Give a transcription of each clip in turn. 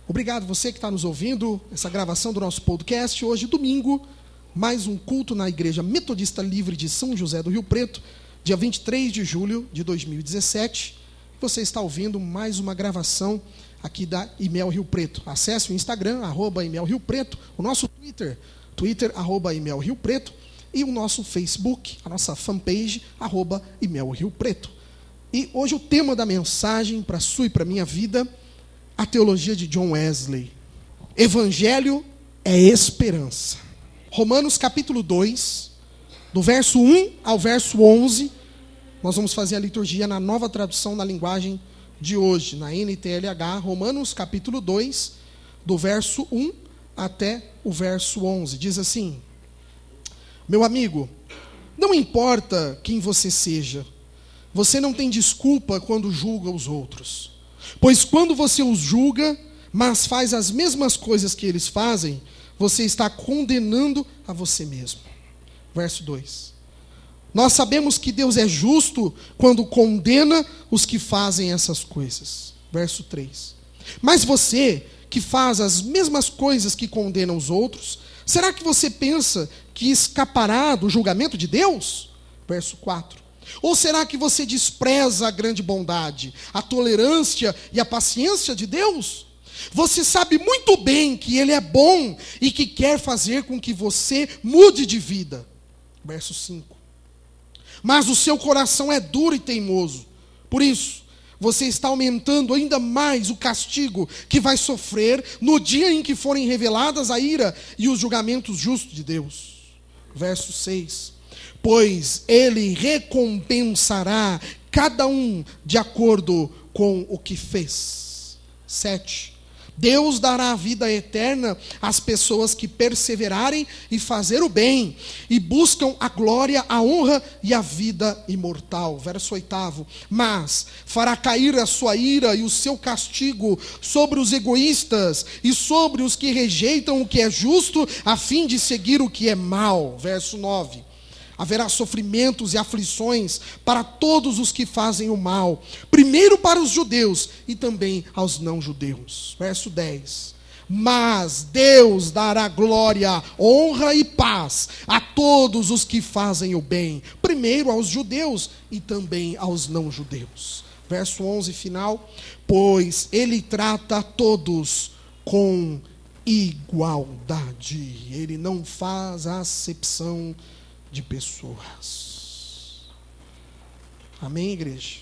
Obrigado você que está nos ouvindo, essa gravação do nosso podcast. Hoje, domingo, mais um culto na Igreja Metodista Livre de São José do Rio Preto, dia 23 de julho de 2017. Você está ouvindo mais uma gravação aqui da IMEL Rio Preto. Acesse o Instagram, @IMEL Rio Preto, o nosso Twitter, @IMEL Rio Preto, e o nosso Facebook, a nossa fanpage, @IMEL Rio Preto. E hoje o tema da mensagem para a sua e para a minha vida, a teologia de John Wesley. Evangelho é esperança. Romanos capítulo 2, do verso 1 ao verso 11, nós vamos fazer a liturgia na nova tradução na linguagem de hoje, na NTLH, Romanos capítulo 2, do verso 1 até o verso 11. Diz assim: meu amigo, não importa quem você seja, você não tem desculpa quando julga os outros. Pois quando você os julga, mas faz as mesmas coisas que eles fazem, você está condenando a você mesmo. Verso 2. Nós sabemos que Deus é justo quando condena os que fazem essas coisas. Verso 3. Mas você, que faz as mesmas coisas que condena os outros, será que você pensa que escapará do julgamento de Deus? Verso 4. Ou será que você despreza a grande bondade, a tolerância e a paciência de Deus? Você sabe muito bem que Ele é bom e que quer fazer com que você mude de vida. Verso 5. Mas o seu coração é duro e teimoso. Por isso, você está aumentando ainda mais o castigo que vai sofrer no dia em que forem reveladas a ira e os julgamentos justos de Deus. Verso 6. Pois Ele recompensará cada um de acordo com o que fez. 7. Deus dará a vida eterna às pessoas que perseverarem e fazer o bem, e buscam a glória, a honra e a vida imortal. Verso 8. Mas fará cair a sua ira e o seu castigo sobre os egoístas e sobre os que rejeitam o que é justo, a fim de seguir o que é mal. Verso 9. Haverá sofrimentos e aflições para todos os que fazem o mal, primeiro para os judeus e também aos não-judeus. Verso 10. Mas Deus dará glória, honra e paz a todos os que fazem o bem, primeiro aos judeus e também aos não-judeus. Verso 11 final. Pois Ele trata a todos com igualdade. Ele não faz acepção de pessoas. Amém, igreja?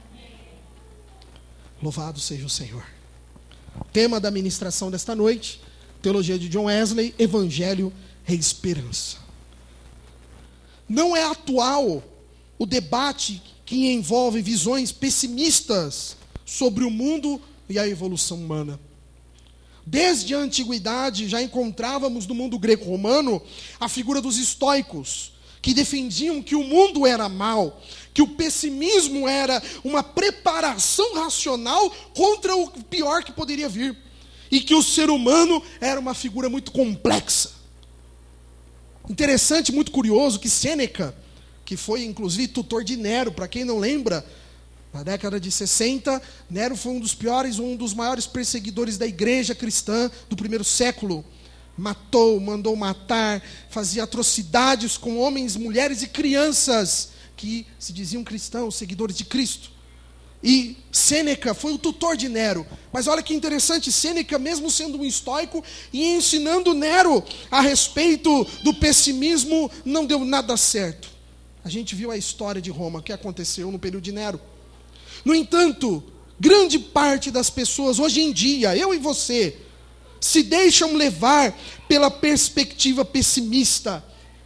Louvado seja o Senhor. Tema da ministração desta noite, teologia de John Wesley, Evangelho é esperança. Não é atual o debate que envolve visões pessimistas sobre o mundo e a evolução humana. Desde a antiguidade já encontrávamos no mundo greco-romano a figura dos estoicos, que defendiam que o mundo era mau, que o pessimismo era uma preparação racional contra o pior que poderia vir, e que o ser humano era uma figura muito complexa. Interessante, muito curioso, que Sêneca, que foi inclusive tutor de Nero, para quem não lembra, na década de 60, Nero foi um dos maiores perseguidores da igreja cristã do primeiro século. Matou, mandou matar, fazia atrocidades com homens, mulheres e crianças que se diziam cristãos, seguidores de Cristo. E Sêneca foi o tutor de Nero. Mas olha que interessante, Sêneca, mesmo sendo um estoico e ensinando Nero a respeito do pessimismo, não deu nada certo. A gente viu a história de Roma, o que aconteceu no período de Nero. No entanto, grande parte das pessoas hoje em dia, eu e você, se deixam levar pela perspectiva pessimista,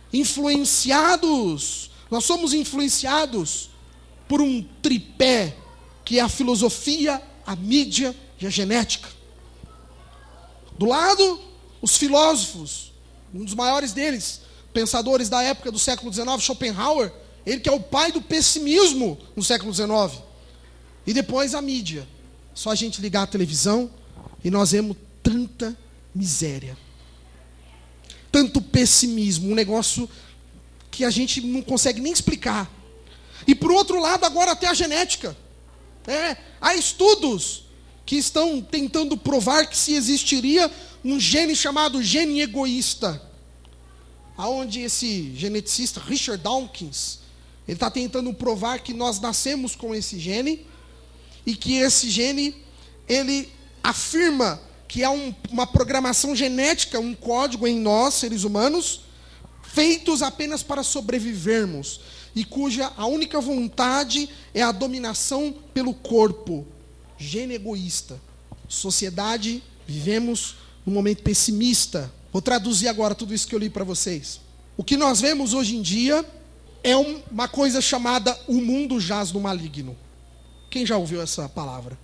nós somos influenciados por um tripé, que é a filosofia, a mídia e a genética. Do lado, os filósofos, um dos maiores deles, pensadores da época do século XIX, Schopenhauer, ele que é o pai do pessimismo no século XIX. E depois a mídia. Só a gente ligar a televisão e nós vemos tanta miséria, tanto pessimismo, um negócio que a gente não consegue nem explicar. E por outro lado, agora até a genética. Há estudos que estão tentando provar que se existiria um gene chamado gene egoísta, aonde esse geneticista Richard Dawkins, ele está tentando provar que nós nascemos com esse gene, e que esse gene, ele afirma que há uma programação genética, um código em nós, seres humanos, feitos apenas para sobrevivermos, e cuja a única vontade é a dominação pelo corpo. Gene egoísta. Sociedade, vivemos num momento pessimista. Vou traduzir agora tudo isso que eu li para vocês. O que nós vemos hoje em dia é uma coisa chamada o mundo jaz no maligno. Quem já ouviu essa palavra?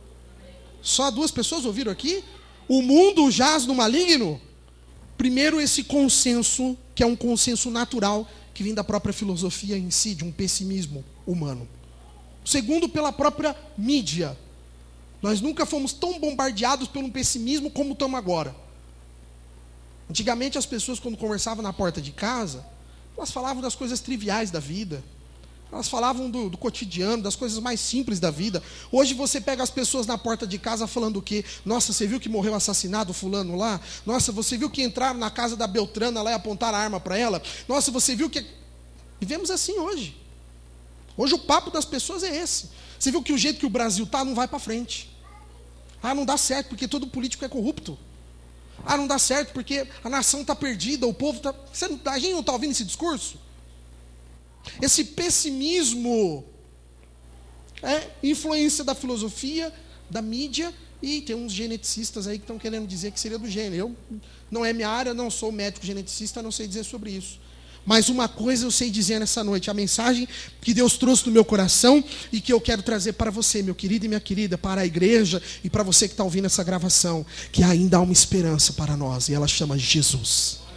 Só 2 pessoas ouviram aqui? O mundo jaz no maligno? Primeiro, esse consenso, que é um consenso natural, que vem da própria filosofia em si, de um pessimismo humano. Segundo, pela própria mídia. Nós nunca fomos tão bombardeados por um pessimismo como estamos agora. Antigamente, as pessoas, quando conversavam na porta de casa, elas falavam das coisas triviais da vida. Elas falavam do cotidiano, das coisas mais simples da vida. Hoje você pega as pessoas na porta de casa falando o quê? Nossa, você viu que morreu assassinado fulano lá? Nossa, você viu que entraram na casa da Beltrana lá e apontaram a arma para ela? Nossa, você viu que... Vivemos assim hoje. Hoje o papo das pessoas é esse. Você viu que o jeito que o Brasil está não vai para frente. Ah, não dá certo porque todo político é corrupto. Ah, não dá certo porque a nação está perdida, o povo está... A gente não está ouvindo esse discurso? Esse pessimismo é influência da filosofia, da mídia, e tem uns geneticistas aí que estão querendo dizer que seria do gênero. Não é minha área, não sou médico geneticista, não sei dizer sobre isso. Mas uma coisa eu sei dizer nessa noite, a mensagem que Deus trouxe no meu coração e que eu quero trazer para você, meu querido e minha querida, para a igreja e para você que está ouvindo essa gravação, que ainda há uma esperança para nós, e ela chama Jesus.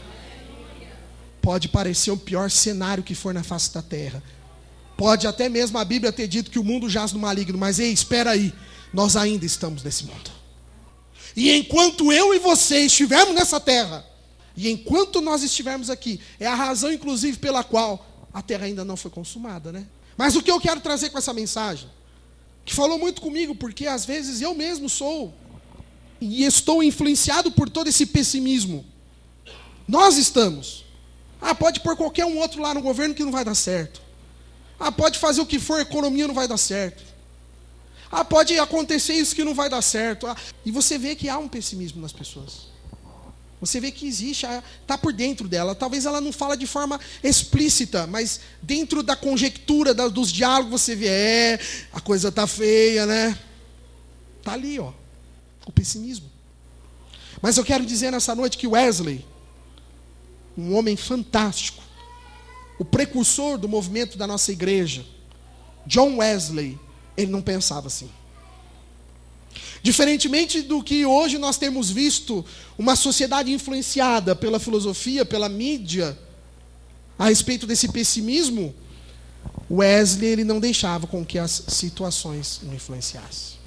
Pode parecer o pior cenário que for na face da terra. Pode até mesmo a Bíblia ter dito que o mundo jaz no maligno, mas ei, espera aí, nós ainda estamos nesse mundo. E enquanto eu e você estivermos nessa terra, e enquanto nós estivermos aqui, é a razão inclusive pela qual a terra ainda não foi consumada, né? Mas o que eu quero trazer com essa mensagem, que falou muito comigo, porque às vezes eu mesmo sou, e estou influenciado por todo esse pessimismo. Nós estamos. Ah, pode pôr qualquer um outro lá no governo que não vai dar certo. Ah, pode fazer o que for, a economia não vai dar certo. Ah, pode acontecer isso que não vai dar certo. Ah, e você vê que há um pessimismo nas pessoas. Você vê que existe, está por dentro dela. Talvez ela não fala de forma explícita, mas dentro da conjectura, dos diálogos, você vê, a coisa está feia, né? Está ali, ó, o pessimismo. Mas eu quero dizer nessa noite que Wesley, um homem fantástico, o precursor do movimento da nossa igreja, John Wesley, ele não pensava assim. Diferentemente do que hoje nós temos visto, uma sociedade influenciada pela filosofia, pela mídia, a respeito desse pessimismo, Wesley ele não deixava com que as situações o influenciassem.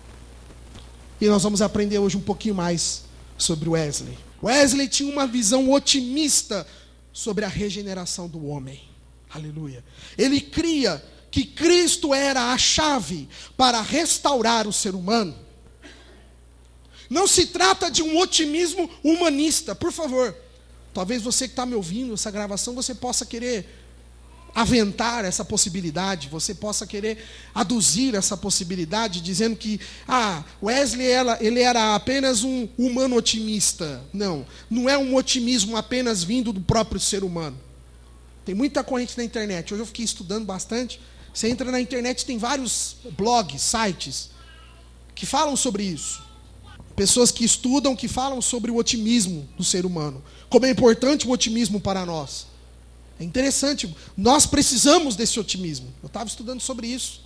E nós vamos aprender hoje um pouquinho mais sobre Wesley. Wesley tinha uma visão otimista sobre a regeneração do homem. Aleluia. Ele cria que Cristo era a chave para restaurar o ser humano. Não se trata de um otimismo humanista, por favor. Talvez você que está me ouvindo, essa gravação, você possa querer aventar essa possibilidade, você possa querer aduzir essa possibilidade, dizendo que Wesley ele era apenas um humano otimista. Não, não é um otimismo apenas vindo do próprio ser humano. Tem muita corrente na internet, hoje eu fiquei estudando bastante. Você entra na internet, tem vários blogs, sites, que falam sobre isso. Pessoas que estudam, que falam sobre o otimismo do ser humano. Como é importante o otimismo para nós. É interessante, nós precisamos desse otimismo. Eu estava estudando sobre isso.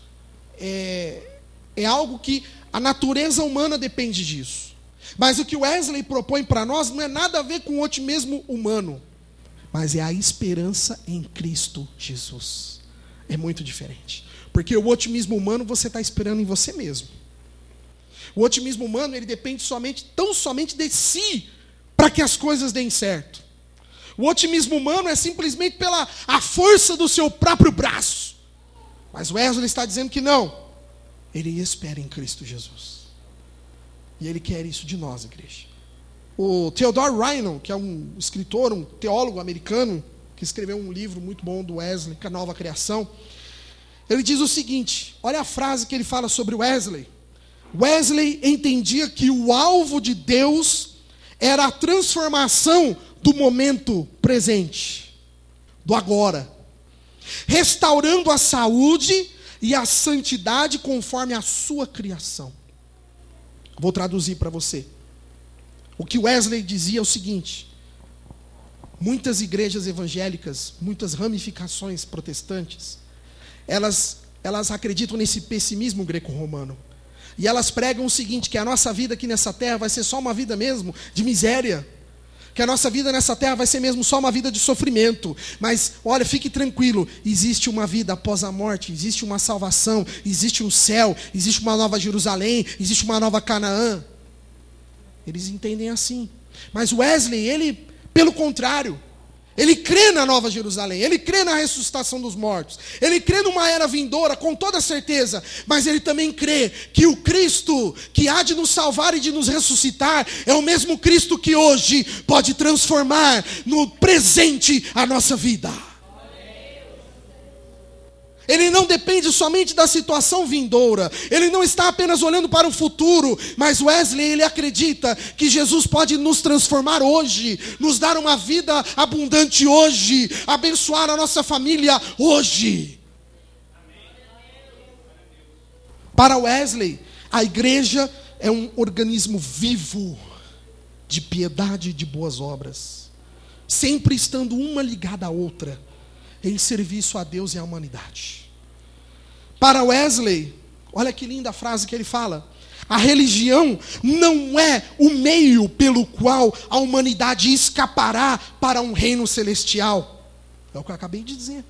É algo que a natureza humana depende disso. Mas o que Wesley propõe para nós não é nada a ver com o otimismo humano, mas é a esperança em Cristo Jesus. É muito diferente. Porque o otimismo humano você está esperando em você mesmo. O otimismo humano ele depende tão somente de si para que as coisas deem certo. O otimismo humano é simplesmente pela a força do seu próprio braço. Mas Wesley está dizendo que não. Ele espera em Cristo Jesus. E Ele quer isso de nós, igreja. O Theodore Ryan, que é um escritor, um teólogo americano, que escreveu um livro muito bom do Wesley, que é a Nova Criação, ele diz o seguinte, olha a frase que ele fala sobre Wesley. Wesley entendia que o alvo de Deus era a transformação do momento presente, do agora, restaurando a saúde e a santidade conforme a sua criação. Vou traduzir para você. O que Wesley dizia é o seguinte: muitas igrejas evangélicas, muitas ramificações protestantes, elas acreditam nesse pessimismo greco-romano. E elas pregam o seguinte, que a nossa vida aqui nessa terra vai ser só uma vida mesmo de miséria. Que a nossa vida nessa terra vai ser mesmo só uma vida de sofrimento. Mas, olha, fique tranquilo, existe uma vida após a morte, existe uma salvação, existe um céu, existe uma nova Jerusalém, existe uma nova Canaã. Eles entendem assim. Mas Wesley, ele, pelo contrário, ele crê na Nova Jerusalém, ele crê na ressuscitação dos mortos, ele crê numa era vindoura, com toda certeza, mas ele também crê que o Cristo que há de nos salvar e de nos ressuscitar é o mesmo Cristo que hoje pode transformar no presente a nossa vida. Ele não depende somente da situação vindoura. Ele não está apenas olhando para o futuro. Mas Wesley, ele acredita que Jesus pode nos transformar hoje. Nos dar uma vida abundante hoje. Abençoar a nossa família hoje. Para Wesley, a igreja é um organismo vivo de piedade e de boas obras. Sempre estando uma ligada à outra, em serviço a Deus e à humanidade. Para Wesley, olha que linda a frase que ele fala: a religião não é o meio pelo qual a humanidade escapará para um reino celestial. É o que eu acabei de dizer.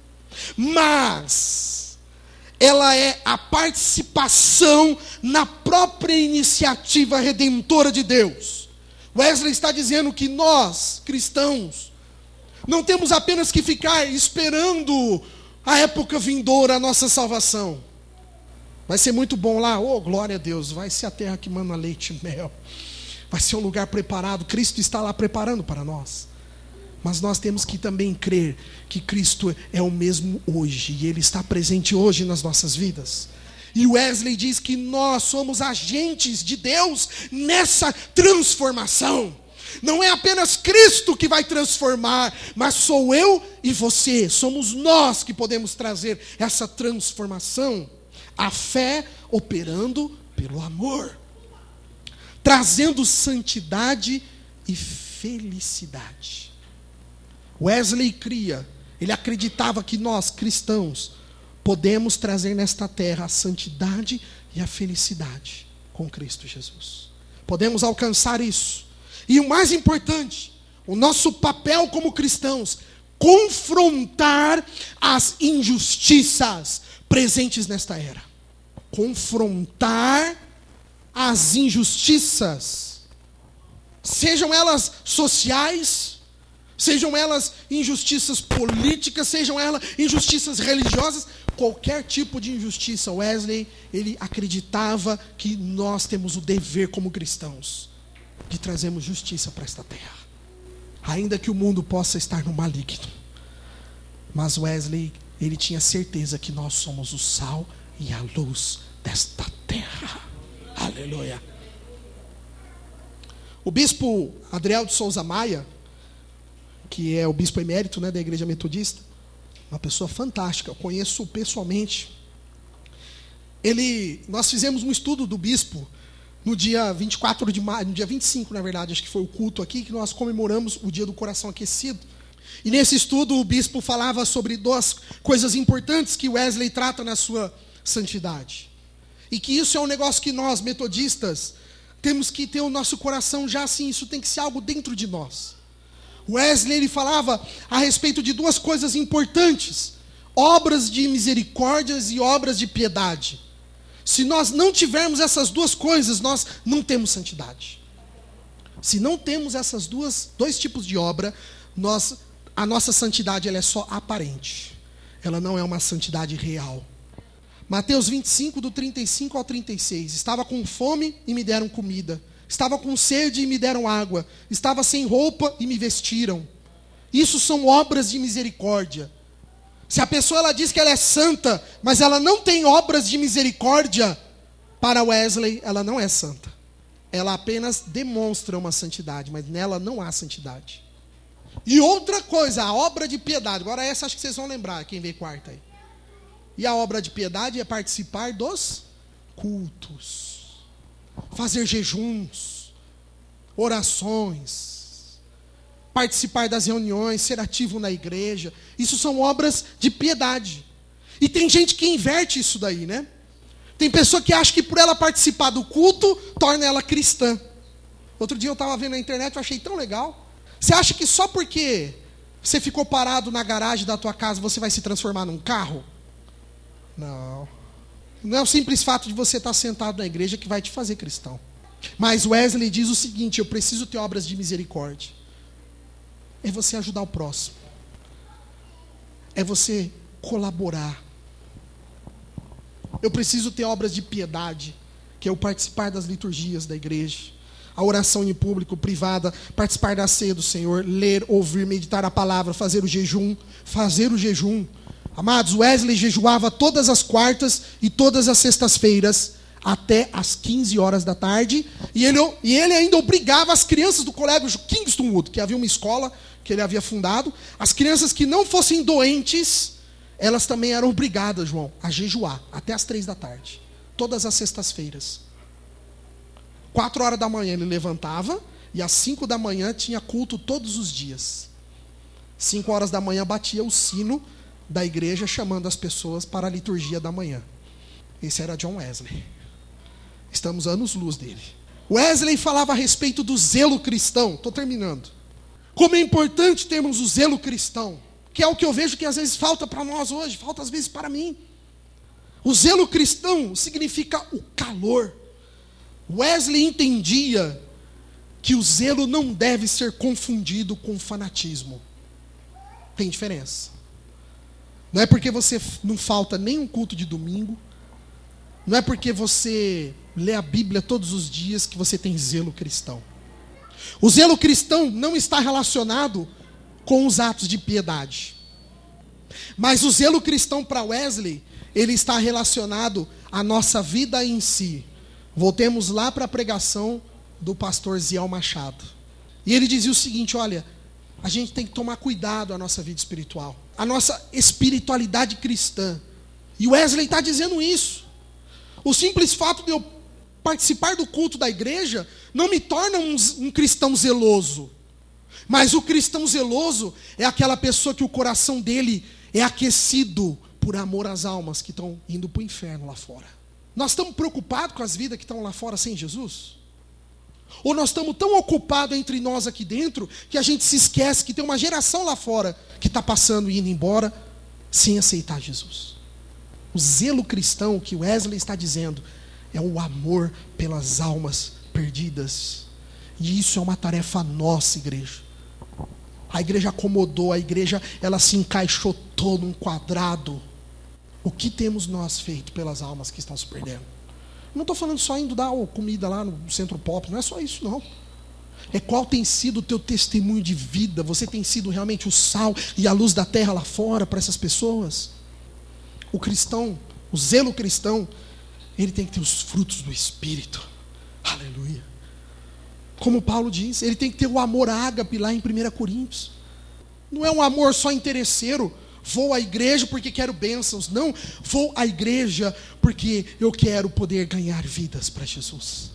Mas ela é a participação na própria iniciativa redentora de Deus. Wesley está dizendo que nós, cristãos, não temos apenas que ficar esperando a época vindoura, a nossa salvação. Vai ser muito bom lá, oh glória a Deus, vai ser a terra que mana leite e mel. Vai ser um lugar preparado, Cristo está lá preparando para nós. Mas nós temos que também crer que Cristo é o mesmo hoje, e Ele está presente hoje nas nossas vidas. E Wesley diz que nós somos agentes de Deus nessa transformação. Não é apenas Cristo que vai transformar, mas sou eu e você. Somos nós que podemos trazer essa transformação. A fé operando pelo amor, trazendo santidade e felicidade. Wesley cria, ele acreditava que nós, cristãos, podemos trazer nesta terra a santidade e a felicidade com Cristo Jesus. Podemos alcançar isso. E o mais importante, o nosso papel como cristãos, confrontar as injustiças presentes nesta era. Confrontar as injustiças, sejam elas sociais, sejam elas injustiças políticas, sejam elas injustiças religiosas, qualquer tipo de injustiça. Wesley, ele acreditava que nós temos o dever como cristãos de trazermos justiça para esta terra, ainda que o mundo possa estar no maligno. Mas Wesley, ele tinha certeza que nós somos o sal e a luz desta terra. Aleluia. O bispo Adriel de Souza Maia, que é o bispo emérito, da Igreja Metodista, uma pessoa fantástica, eu conheço pessoalmente. Nós fizemos um estudo do bispo no dia 24 de maio, no dia 25, na verdade, acho que foi o culto aqui, que nós comemoramos o dia do coração aquecido. E nesse estudo o bispo falava sobre duas coisas importantes que Wesley trata na sua santidade. E que isso é um negócio que nós, metodistas, temos que ter o nosso coração já assim, isso tem que ser algo dentro de nós. Wesley, ele falava a respeito de duas coisas importantes: obras de misericórdias e obras de piedade. Se nós não tivermos essas duas coisas, nós não temos santidade. Se não temos essas dois tipos de obra, a nossa santidade ela é só aparente. Ela não é uma santidade real. Mateus 25, do 35 ao 36. Estava com fome e me deram comida. Estava com sede e me deram água. Estava sem roupa e me vestiram. Isso são obras de misericórdia. Se a pessoa ela diz que ela é santa, mas ela não tem obras de misericórdia, para Wesley ela não é santa. Ela apenas demonstra uma santidade, mas nela não há santidade. E outra coisa, a obra de piedade. Agora essa acho que vocês vão lembrar, quem veio quarta aí. E a obra de piedade é participar dos cultos. Fazer jejuns, orações, participar das reuniões, ser ativo na igreja. Isso são obras de piedade. E tem gente que inverte isso daí, né? Tem pessoa que acha que por ela participar do culto, torna ela cristã. Outro dia eu estava vendo na internet, eu achei tão legal. Você acha que só porque você ficou parado na garagem da tua casa, você vai se transformar num carro? Não. Não é o simples fato de você estar sentado na igreja que vai te fazer cristão. Mas Wesley diz o seguinte: eu preciso ter obras de misericórdia. É você ajudar o próximo. É você colaborar. Eu preciso ter obras de piedade, que é o participar das liturgias da igreja, a oração em público, privada, participar da ceia do Senhor, ler, ouvir, meditar a palavra, fazer o jejum. Amados, Wesley jejuava todas as quartas e todas as sextas-feiras, até as 15 horas da tarde, e ele ainda obrigava as crianças do colégio Kingstonwood, que havia uma escola que ele havia fundado, as crianças que não fossem doentes, elas também eram obrigadas, João, a jejuar, até as 3 da tarde, todas as sextas-feiras. 4 horas da manhã ele levantava, e às 5 da manhã tinha culto todos os dias. 5 horas da manhã batia o sino da igreja, chamando as pessoas para a liturgia da manhã. Esse era John Wesley. Estamos anos-luz dele. Wesley falava a respeito do zelo cristão. Estou terminando. Como é importante termos o zelo cristão, que é o que eu vejo que às vezes falta para nós hoje, falta às vezes para mim. O zelo cristão significa o calor. Wesley entendia que o zelo não deve ser confundido com fanatismo. Tem diferença. Não é porque você não falta nem um culto de domingo, não é porque você lê a Bíblia todos os dias que você tem zelo cristão. O zelo cristão não está relacionado com os atos de piedade. Mas o zelo cristão para Wesley, ele está relacionado à nossa vida em si. Voltemos lá para a pregação do pastor Ziel Machado. E ele dizia o seguinte: olha, a gente tem que tomar cuidado a nossa vida espiritual, a nossa espiritualidade cristã. E Wesley está dizendo isso. O simples fato de eu participar do culto da igreja não me torna um cristão zeloso. Mas o cristão zeloso é aquela pessoa que o coração dele é aquecido por amor às almas que estão indo para o inferno lá fora. Nós estamos preocupados com as vidas que estão lá fora sem Jesus? Ou nós estamos tão ocupados entre nós aqui dentro que a gente se esquece que tem uma geração lá fora que está passando e indo embora sem aceitar Jesus? O zelo cristão que Wesley está dizendo é o amor pelas almas perdidas. E isso é uma tarefa nossa, igreja. A igreja acomodou, a igreja ela se encaixotou num quadrado. O que temos nós feito pelas almas que estão se perdendo? Não estou falando só indo dar comida lá no Centro Pop, não é só isso não. É qual tem sido o teu testemunho de vida. Você tem sido realmente o sal e a luz da terra lá fora para essas pessoas? O cristão, o zelo cristão, ele tem que ter os frutos do Espírito. Aleluia. Como Paulo diz, ele tem que ter o amor ágape lá em 1 Coríntios. Não é um amor só interesseiro. Vou à igreja porque quero bênçãos. Não, vou à igreja porque eu quero poder ganhar vidas para Jesus.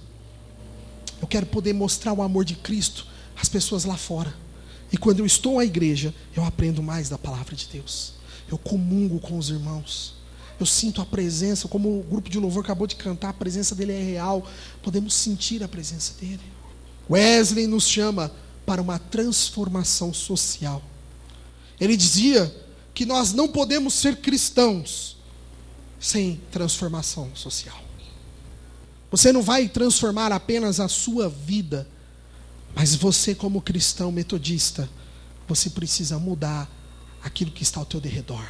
Eu quero poder mostrar o amor de Cristo às pessoas lá fora. E quando eu estou à igreja, eu aprendo mais da palavra de Deus. Eu comungo com os irmãos. Eu sinto a presença, como o grupo de louvor acabou de cantar, a presença dele é real. Podemos sentir a presença dele. Wesley nos chama para uma transformação social. Ele dizia que nós não podemos ser cristãos sem transformação social. Você não vai transformar apenas a sua vida, mas você, como cristão metodista, você precisa mudar aquilo que está ao teu redor.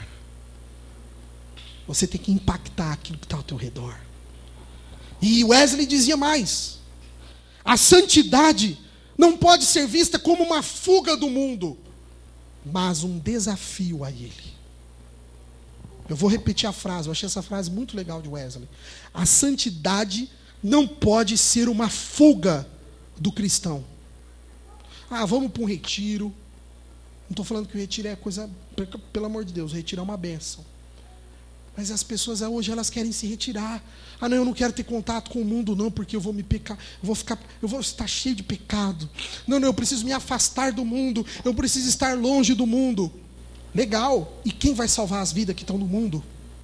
Você tem que impactar aquilo que está ao teu redor. E Wesley dizia mais: A santidade não pode ser vista como uma fuga do mundo, mas um desafio a ele. Eu vou repetir a frase, eu achei essa frase muito legal de Wesley. A santidade não pode ser uma fuga do cristão. Vamos para um retiro. Não estou falando que o retiro é coisa, pelo amor de Deus, o retiro é uma bênção. Mas as pessoas hoje elas querem se retirar. Não, eu não quero ter contato com o mundo não, porque eu vou me pecar, eu vou estar cheio de pecado. Não, eu preciso me afastar do mundo, eu preciso estar longe do mundo. Legal. E quem vai salvar as vidas que estão no mundo?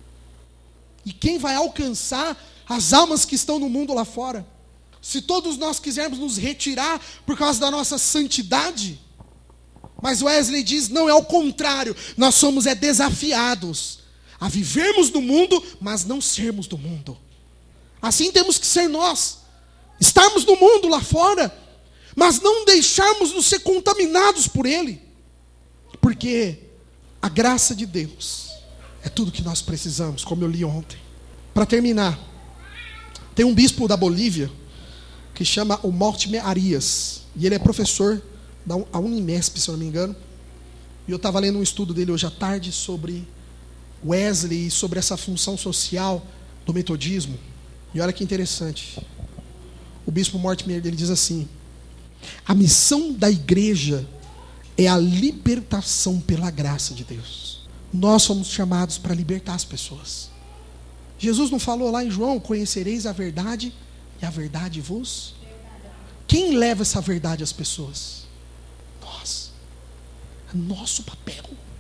E quem vai alcançar as almas que estão no mundo lá fora? Se todos nós quisermos nos retirar por causa da nossa santidade, mas Wesley diz, não, é o contrário. Nós somos desafiados a vivermos no mundo, mas não sermos do mundo. Assim temos que ser nós. Estarmos no mundo lá fora, mas não deixarmos nos ser contaminados por ele. Porque a graça de Deus é tudo que nós precisamos, como eu li ontem. Para terminar, tem um bispo da Bolívia que chama o Mortimer Arias. E ele é professor da Unimesp, se eu não me engano. E eu estava lendo um estudo dele hoje à tarde sobre Wesley e sobre essa função social do metodismo. E olha que interessante. O bispo Mortimer, ele diz assim: a missão da igreja é a libertação pela graça de Deus. Nós somos chamados para libertar as pessoas. Jesus não falou lá em João, conhecereis a verdade e a verdade vos? Quem leva essa verdade às pessoas? Nós. É nosso papel.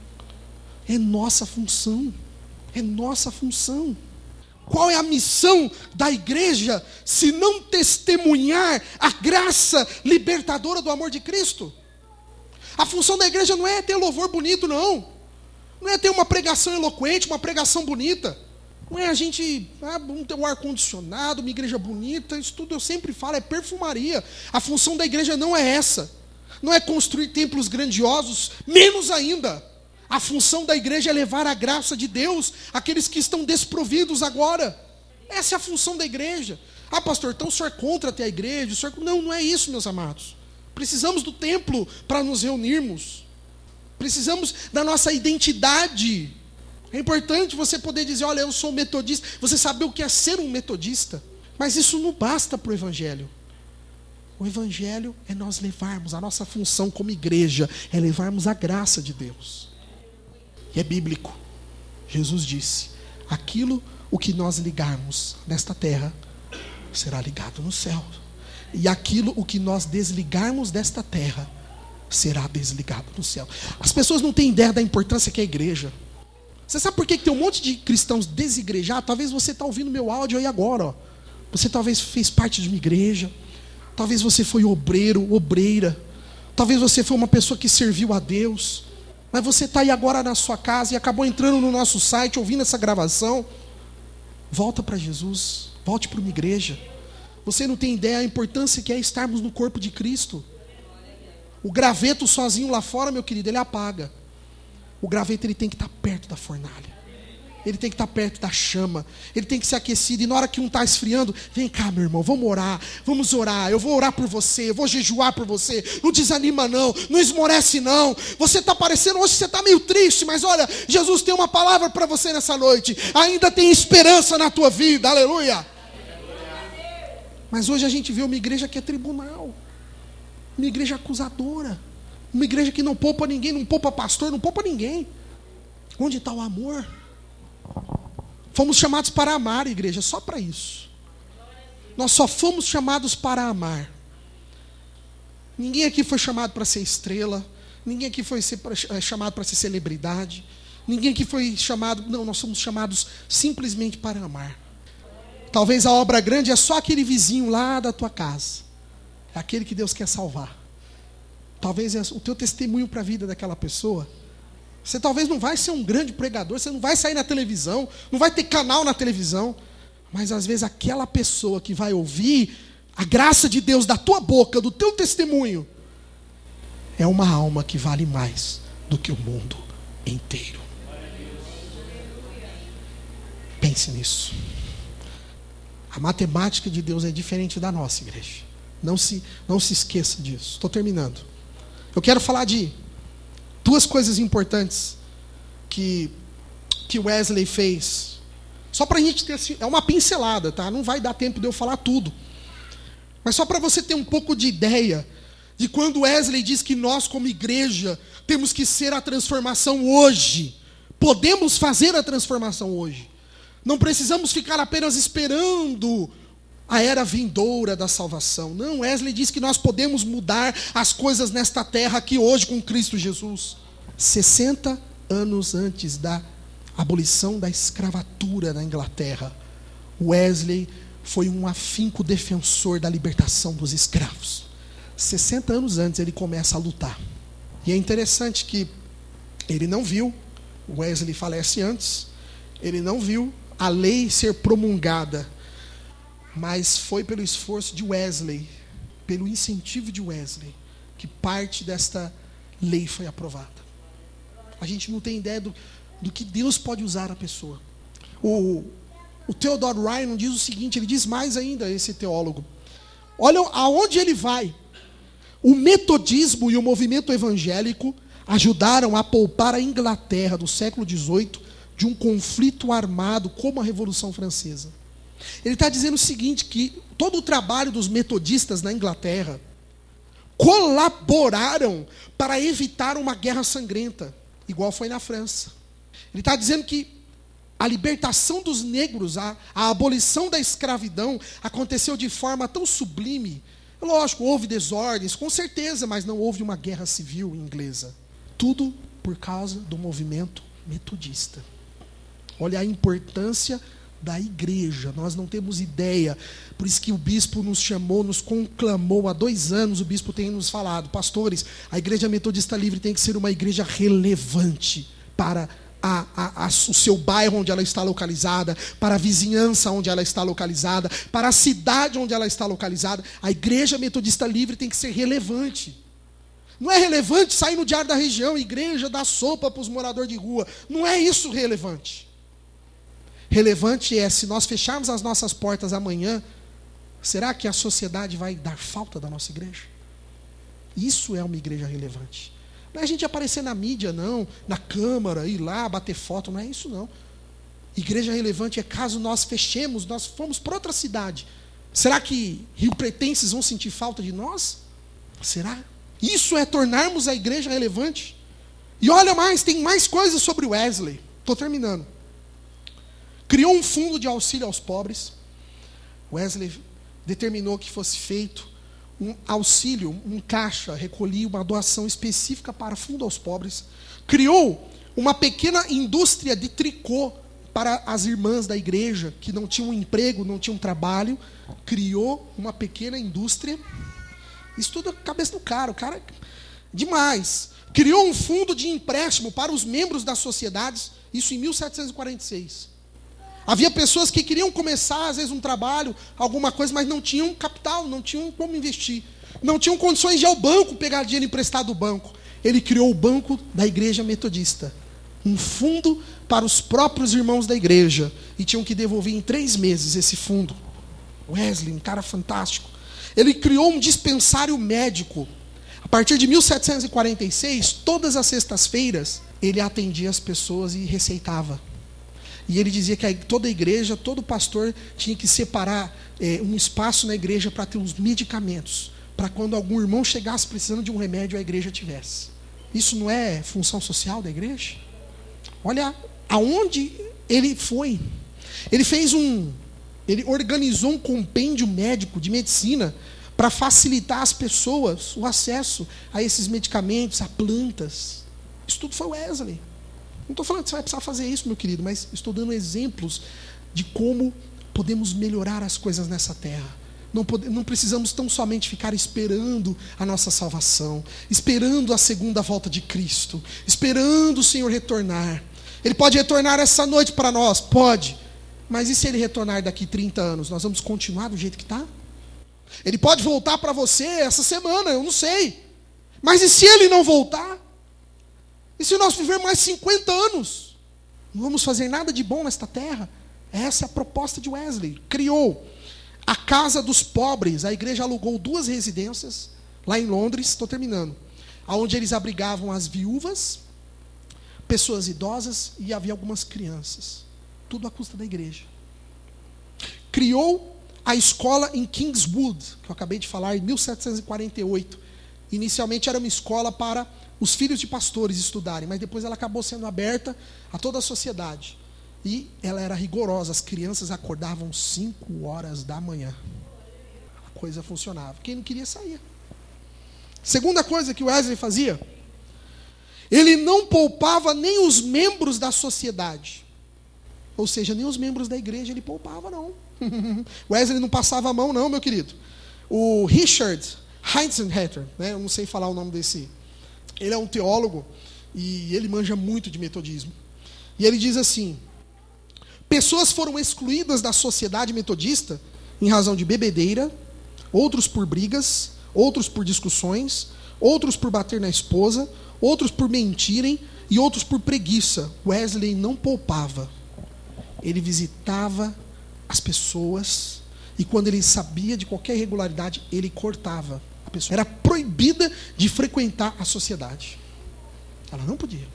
É nossa função. É nossa função. Qual é a missão da igreja se não testemunhar a graça libertadora do amor de Cristo? A função da igreja não é ter louvor bonito, não. Não é ter uma pregação eloquente, uma pregação bonita. Não é a gente, vamos ter um ar-condicionado, uma igreja bonita. Isso tudo eu sempre falo, é perfumaria. A função da igreja não é essa. Não é construir templos grandiosos, menos ainda. A função da igreja é levar a graça de Deus àqueles que estão desprovidos agora. Essa é a função da igreja. Pastor, então o senhor é contra ter a igreja? O senhor... Não é isso, meus amados. Precisamos do templo para nos reunirmos. Precisamos da nossa identidade. É importante você poder dizer, olha, eu sou metodista. Você saber o que é ser um metodista. Mas isso não basta para o evangelho. O evangelho é nós levarmos, a nossa função como igreja é levarmos a graça de Deus. E é bíblico. Jesus disse, o que nós ligarmos nesta terra será ligado no céu. E o que nós desligarmos desta terra será desligado no céu. As pessoas não têm ideia da importância que é a igreja. Você sabe por que tem um monte de cristãos desigrejados? Talvez você está ouvindo meu áudio aí agora. Você talvez fez parte de uma igreja. Talvez você foi obreiro, obreira. Talvez você foi uma pessoa que serviu a Deus. Mas você está aí agora na sua casa e acabou entrando no nosso site, ouvindo essa gravação. Volta para Jesus. Volte para uma igreja. Você não tem ideia da importância que é estarmos no corpo de Cristo. O graveto sozinho lá fora, meu querido, ele apaga. O graveto ele tem que estar perto da fornalha. Ele tem que estar perto da chama. Ele tem que ser aquecido. E na hora que um está esfriando, vem cá, meu irmão, vamos orar. Vamos orar. Eu vou orar por você. Eu vou jejuar por você. Não desanima não. Não esmorece não. Você está parecendo, hoje você está meio triste. Mas olha, Jesus tem uma palavra para você nessa noite. Ainda tem esperança na tua vida. Aleluia. Mas hoje a gente vê uma igreja que é tribunal. Uma igreja acusadora. Uma igreja que não poupa ninguém. Não poupa pastor, não poupa ninguém. Onde está o amor? Fomos chamados para amar, igreja, só para isso. Nós só fomos chamados para amar. Ninguém aqui foi chamado para ser estrela. Ninguém aqui foi chamado para ser celebridade. Ninguém aqui foi chamado... Não, nós somos chamados simplesmente para amar. Talvez a obra grande é só aquele vizinho lá da tua casa. É aquele que Deus quer salvar. Talvez é o teu testemunho para a vida daquela pessoa. Você talvez não vai ser um grande pregador, você não vai sair na televisão, não vai ter canal na televisão, mas às vezes aquela pessoa que vai ouvir a graça de Deus da tua boca, do teu testemunho, é uma alma que vale mais do que o mundo inteiro. Pense nisso. A matemática de Deus é diferente da nossa, igreja. Não se esqueça disso. Estou terminando. Eu quero falar de duas coisas importantes que Wesley fez. Só para a gente ter assim, é uma pincelada, tá? Não vai dar tempo de eu falar tudo. Mas só para você ter um pouco de ideia de quando Wesley diz que nós, como igreja, temos que ser a transformação hoje. Podemos fazer a transformação hoje. Não precisamos ficar apenas esperando a era vindoura da salvação. Não, Wesley diz que nós podemos mudar as coisas nesta terra aqui hoje com Cristo Jesus. 60 anos antes da abolição da escravatura na Inglaterra, Wesley foi um afinco defensor da libertação dos escravos. 60 anos antes ele começa a lutar. E é interessante que ele não viu, Wesley falece antes, ele não viu a lei ser promulgada, mas foi pelo esforço de Wesley, pelo incentivo de Wesley, que parte desta lei foi aprovada. A gente não tem ideia do que Deus pode usar a pessoa. O Theodore Ryan diz o seguinte, ele diz mais ainda, esse teólogo. Olha aonde ele vai. O metodismo e o movimento evangélico ajudaram a poupar a Inglaterra do século XVIII de um conflito armado como a Revolução Francesa. Ele está dizendo o seguinte, que todo o trabalho dos metodistas na Inglaterra colaboraram para evitar uma guerra sangrenta, igual foi na França. Ele está dizendo que a libertação dos negros, a abolição da escravidão aconteceu de forma tão sublime. Lógico, houve desordens, com certeza, mas não houve uma guerra civil inglesa. Tudo por causa do movimento metodista. Olha a importância da igreja, nós não temos ideia. Por isso que o bispo nos chamou, nos conclamou há 2 anos, o bispo tem nos falado, pastores, a igreja metodista livre tem que ser uma igreja relevante para o seu bairro onde ela está localizada, para a vizinhança onde ela está localizada, para a cidade onde ela está localizada. A igreja metodista livre tem que ser relevante. Não é relevante sair no diário da região, igreja dá sopa para os moradores de rua. Não é isso relevante. Relevante é, se nós fecharmos as nossas portas amanhã, será que a sociedade vai dar falta da nossa igreja? Isso é uma igreja relevante. Não é a gente aparecer na mídia, não, na Câmara, ir lá, bater foto, não é isso não. Igreja relevante é caso nós fechemos, nós fomos para outra cidade. Será que riopretenses vão sentir falta de nós? Será? Isso é tornarmos a igreja relevante? E olha mais, tem mais coisas sobre Wesley. Estou terminando. Criou um fundo de auxílio aos pobres. Wesley determinou que fosse feito um auxílio, um caixa, recolhia uma doação específica para fundo aos pobres. Criou uma pequena indústria de tricô para as irmãs da igreja, que não tinham emprego, não tinham trabalho. Criou uma pequena indústria. Isso tudo é cabeça do cara, o cara demais. Criou um fundo de empréstimo para os membros das sociedades, isso em 1746. Havia pessoas que queriam começar, às vezes, um trabalho, alguma coisa, mas não tinham capital, não tinham como investir. Não tinham condições de ir ao banco pegar dinheiro emprestado do banco. Ele criou o banco da igreja metodista. Um fundo para os próprios irmãos da igreja. E tinham que devolver em 3 meses esse fundo. Wesley, um cara fantástico. Ele criou um dispensário médico. A partir de 1746, todas as sextas-feiras, ele atendia as pessoas e receitava. E ele dizia que toda a igreja, todo pastor tinha que separar um espaço na igreja para ter os medicamentos, para quando algum irmão chegasse precisando de um remédio, a igreja tivesse. Isso não é função social da igreja? Olha aonde ele foi. Ele organizou um compêndio médico de medicina para facilitar às pessoas o acesso a esses medicamentos, a plantas. Isso tudo foi Wesley. Não estou falando que você vai precisar fazer isso, meu querido, mas estou dando exemplos de como podemos melhorar as coisas nessa terra. Não precisamos tão somente ficar esperando a nossa salvação, esperando a segunda volta de Cristo, esperando o Senhor retornar. Ele pode retornar essa noite para nós? Pode. Mas e se Ele retornar daqui 30 anos? Nós vamos continuar do jeito que está? Ele pode voltar para você essa semana, eu não sei. Mas e se Ele não voltar? E se nós vivermos mais 50 anos? Não vamos fazer nada de bom nesta terra? Essa é a proposta de Wesley. Criou a casa dos pobres. A igreja alugou 2 residências lá em Londres, estou terminando, onde eles abrigavam as viúvas, pessoas idosas e havia algumas crianças. Tudo à custa da igreja. Criou a escola em Kingswood, que eu acabei de falar, em 1748. Inicialmente era uma escola para os filhos de pastores estudarem, mas depois ela acabou sendo aberta a toda a sociedade. E ela era rigorosa, as crianças acordavam 5 horas da manhã. A coisa funcionava. Quem não queria saía. Segunda coisa que o Wesley fazia, ele não poupava nem os membros da sociedade. Ou seja, nem os membros da igreja ele poupava, não. Wesley não passava a mão, não, meu querido. O Richard Heisenhatter, né, eu não sei falar o nome desse. Ele é um teólogo e ele manja muito de metodismo. E ele diz assim: pessoas foram excluídas da sociedade metodista em razão de bebedeira, outros por brigas, outros por discussões, outros por bater na esposa, outros por mentirem e outros por preguiça. Wesley não poupava. Ele visitava as pessoas e quando ele sabia de qualquer irregularidade, ele cortava a pessoa. Era proibida de frequentar a sociedade. Ela não podia.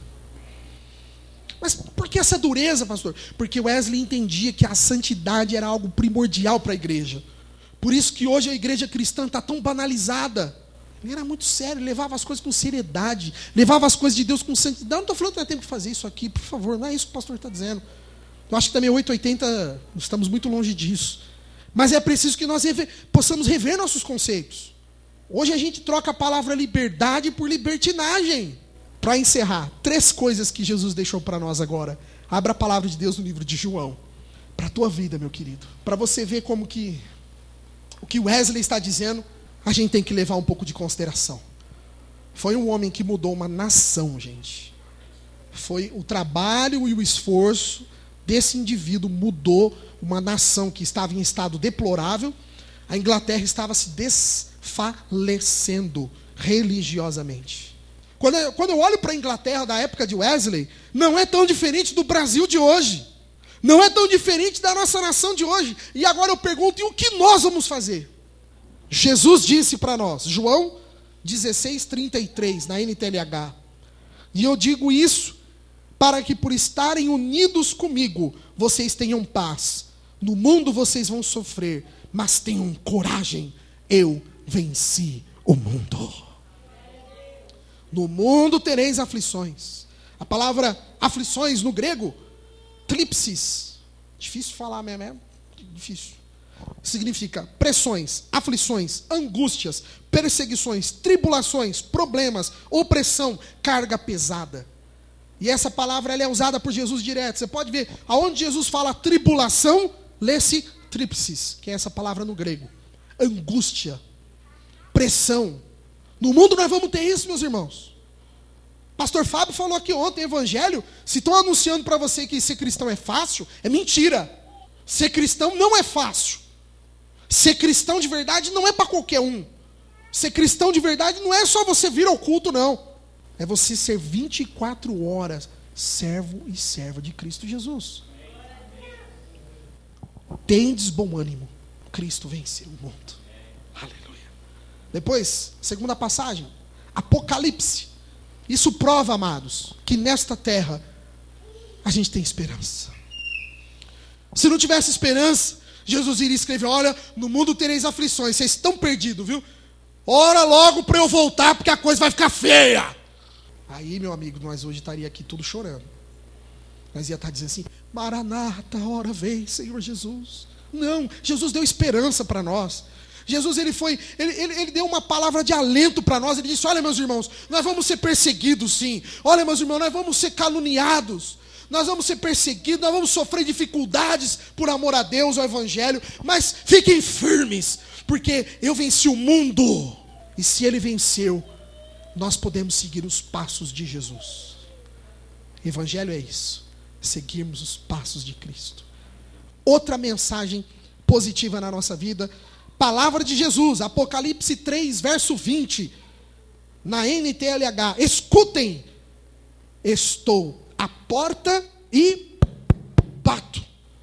Mas por que essa dureza, pastor? Porque Wesley entendia que a santidade era algo primordial para a igreja. Por isso que hoje a igreja cristã está tão banalizada. Ele era muito sério, ele levava as coisas com seriedade, levava as coisas de Deus com santidade. Não estou falando que nós temos que fazer isso aqui, por favor, não é isso que o pastor está dizendo. Eu acho que também 880, estamos muito longe disso. Mas é preciso que nós possamos rever nossos conceitos. Hoje a gente troca a palavra liberdade por libertinagem. Para encerrar, 3 coisas que Jesus deixou para nós agora. Abra a palavra de Deus no livro de João. Para a tua vida, meu querido. Para você ver como que o que Wesley está dizendo, a gente tem que levar um pouco de consideração. Foi um homem que mudou uma nação, gente. Foi o trabalho e o esforço desse indivíduo mudou uma nação que estava em estado deplorável. A Inglaterra estava se desfalecendo religiosamente. Quando eu olho para a Inglaterra da época de Wesley, não é tão diferente do Brasil de hoje. Não é tão diferente da nossa nação de hoje. E agora eu pergunto, e o que nós vamos fazer? Jesus disse para nós, João 16:33, na NTLH. E eu digo isso para que por estarem unidos comigo, vocês tenham paz. No mundo vocês vão sofrer, mas tenham coragem. Eu venci o mundo. No mundo tereis aflições. A palavra aflições no grego, tripsis. Difícil falar mesmo, é difícil. Significa pressões, aflições, angústias, perseguições, tribulações, problemas, opressão, carga pesada. E essa palavra ela é usada por Jesus direto. Você pode ver, aonde Jesus fala tribulação, lê-se tripsis, que é essa palavra no grego. Angústia, pressão. No mundo nós vamos ter isso, meus irmãos. Pastor Fábio falou aqui ontem, evangelho, se estão anunciando para você que ser cristão é fácil, é mentira. Ser cristão não é fácil. Ser cristão de verdade não é para qualquer um. Ser cristão de verdade não é só você vir ao culto, não. É você ser 24 horas servo e serva de Cristo Jesus. Tendes bom ânimo, Cristo venceu o mundo. Aleluia. Depois, segunda passagem, Apocalipse. Isso prova, amados, que nesta terra a gente tem esperança. Se não tivesse esperança, Jesus iria escrever, olha, no mundo tereis aflições, vocês estão perdidos, viu? Ora logo para eu voltar, porque a coisa vai ficar feia. Aí, meu amigo, nós hoje estaria aqui tudo chorando. Nós ia estar dizendo assim, Maranata, hora vem, Senhor Jesus. Não, Jesus deu esperança para nós. Jesus, ele deu uma palavra de alento para nós. Ele disse, olha, meus irmãos, nós vamos ser perseguidos sim. Olha, meus irmãos, nós vamos ser caluniados. Nós vamos ser perseguidos, nós vamos sofrer dificuldades por amor a Deus, ao Evangelho. Mas fiquem firmes, porque eu venci o mundo. E se ele venceu, nós podemos seguir os passos de Jesus. Evangelho é isso, seguirmos os passos de Cristo. Outra mensagem positiva na nossa vida, palavra de Jesus, Apocalipse 3, verso 20, na NTLH, escutem, estou à porta e bato.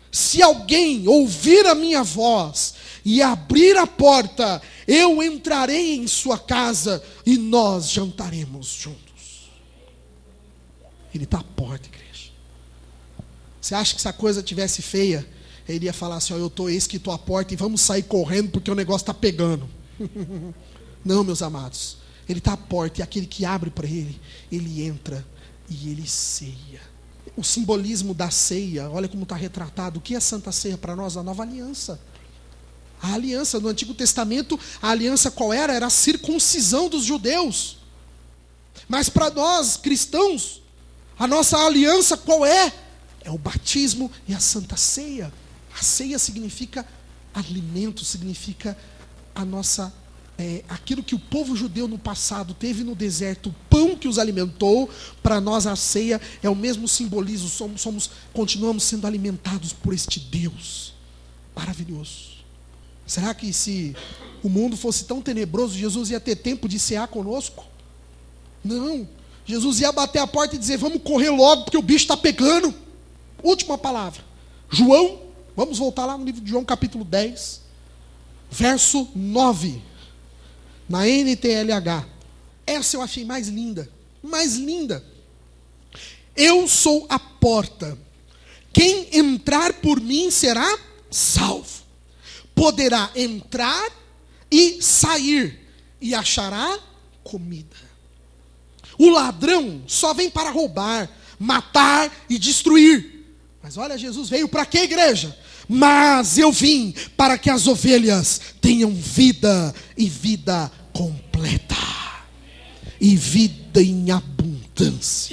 Se alguém ouvir a minha voz e abrir a porta, eu entrarei em sua casa e nós jantaremos juntos. Ele está à porta, igreja. Você acha que se a coisa tivesse feia, ele ia falar assim, eis que estou à porta e vamos sair correndo porque o negócio está pegando. Não, meus amados. Ele está à porta e aquele que abre para ele, ele entra e ele ceia. O simbolismo da ceia, olha como está retratado. O que é Santa Ceia para nós? A nova aliança. A aliança no Antigo Testamento, a aliança qual era? Era a circuncisão dos judeus. Mas para nós, cristãos, a nossa aliança qual é? É o batismo e a Santa Ceia. A ceia significa alimento, significa a nossa... aquilo que o povo judeu no passado teve no deserto, o pão que os alimentou, para nós a ceia é o mesmo simbolismo, continuamos sendo alimentados por este Deus maravilhoso. Será que se o mundo fosse tão tenebroso, Jesus ia ter tempo de cear conosco? Não, Jesus ia bater a porta e dizer, vamos correr logo, porque o bicho está pegando. Última palavra, João, vamos voltar lá no livro de João capítulo 10, verso 9, na NTLH. Essa eu achei mais linda. Mais linda. Eu sou a porta. Quem entrar por mim será salvo. Poderá entrar e sair. E achará comida. O ladrão só vem para roubar, matar e destruir. Mas olha, Jesus veio para quê, igreja? Mas eu vim para que as ovelhas tenham vida e vida completa e vida em abundância.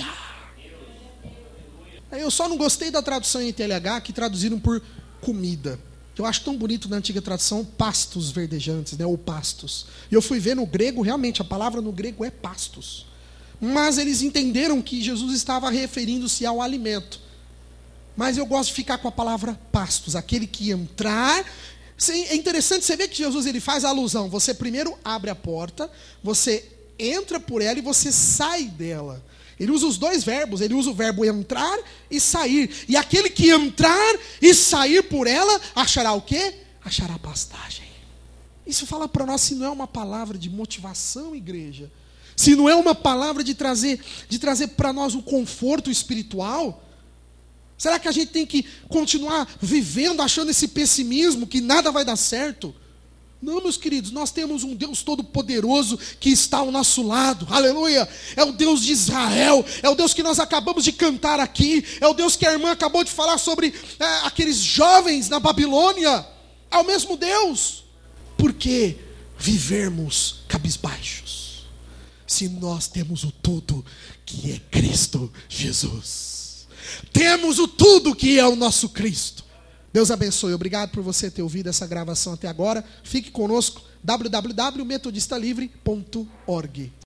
Eu só não gostei da tradução em TLH que traduziram por comida. Eu acho tão bonito na antiga tradução pastos verdejantes, ou pastos. E eu fui ver no grego, realmente a palavra no grego é pastos. Mas eles entenderam que Jesus estava referindo-se ao alimento. Mas eu gosto de ficar com a palavra pastos, aquele que entrar. É interessante você ver que Jesus ele faz a alusão. Você primeiro abre a porta, você entra por ela e você sai dela. Ele usa os dois verbos, ele usa o verbo entrar e sair. E aquele que entrar e sair por ela, achará o quê? Achará pastagem. Isso fala para nós, se não é uma palavra de motivação, igreja, se não é uma palavra de trazer para nós um conforto espiritual, será que a gente tem que continuar vivendo achando esse pessimismo, que nada vai dar certo? Não, meus queridos, nós temos um Deus todo-poderoso que está ao nosso lado, aleluia, é o Deus de Israel, é o Deus que nós acabamos de cantar aqui, é o Deus que a irmã acabou de falar sobre aqueles jovens na Babilônia, é o mesmo Deus. Por que vivermos cabisbaixos, se nós temos o tudo que é Cristo Jesus? Temos o tudo que é o nosso Cristo. Deus abençoe. Obrigado por você ter ouvido essa gravação até agora. Fique conosco. www.metodistalivre.org